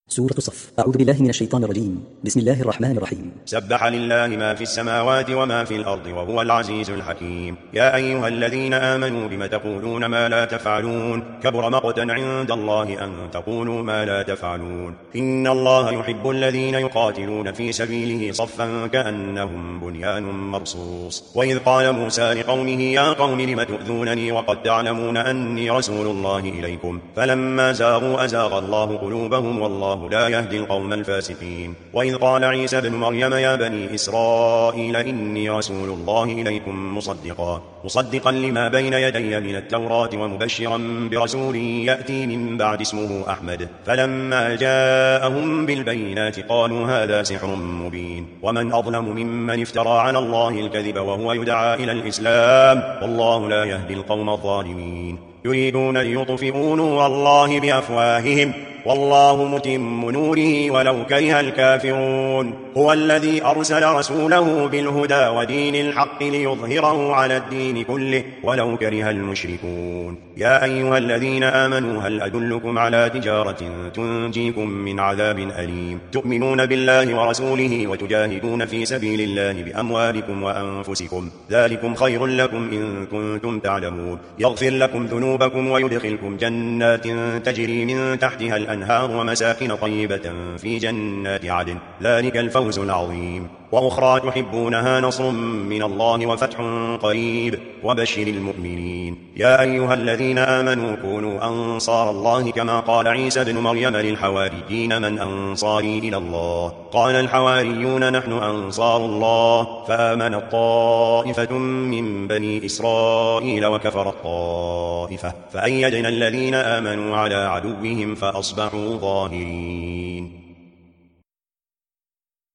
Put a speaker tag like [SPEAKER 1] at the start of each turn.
[SPEAKER 1] سورة الصف. أعوذ بالله من الشيطان الرجيم. بسم الله الرحمن الرحيم.
[SPEAKER 2] سبح لله ما في السماوات وما في الأرض وهو العزيز الحكيم. يا أيها الذين آمنوا بم تقولون ما لا تفعلون كبر مقتا عند الله أن تقولوا ما لا تفعلون. إن الله يحب الذين يقاتلون في سبيله صفا كأنهم بنيان مرصوص. وإذ قال موسى لقومه يا قوم لم تؤذونني وقد تعلمون أني رسول الله إليكم فلما زاغوا أزاغ الله قلوبهم والله لا يهدي القوم الفاسقين. وإذ قال عيسى بن مريم يا بني إسرائيل إني رسول الله إليكم مصدقا لما بين يدي من التوراة ومبشرا برسول يأتي من بعد اسمه أحمد. فلما جاءهم بالبينات قالوا هذا سحر مبين. ومن أظلم ممن افترى على الله الكذب وهو يدعى إلى الإسلام والله لا يهدي القوم الظالمين. يريدون ليطفئوا نور الله بأفواههم والله متم نوره ولو كره الكافرون. هو الذي أرسل رسوله بالهدى ودين الحق ليظهره على الدين كله ولو كره المشركون. يا أيها الذين آمنوا هل أدلكم على تجارة تنجيكم من عذاب أليم تؤمنون بالله ورسوله وتجاهدون في سبيل الله بأموالكم وأنفسكم ذلكم خير لكم إن كنتم تعلمون. يغفر لكم ذنوبكم ويدخلكم جنات تجري من تحتها الأنهار ومساكن طيبة في جنات عدن ذلك الفوز العظيم. وأخرى تحبونها نصر من الله وفتح قريب وبشر المؤمنين. يا أيها الذين آمنوا كونوا أنصار الله كما قال عيسى بن مريم للحواريين من أنصاري إلى الله قال الحواريون نحن أنصار الله فآمنت طائفة من بني إسرائيل وكفرت طائفة فأيدنا الذين آمنوا على عدوهم فأصبحوا ظاهرين.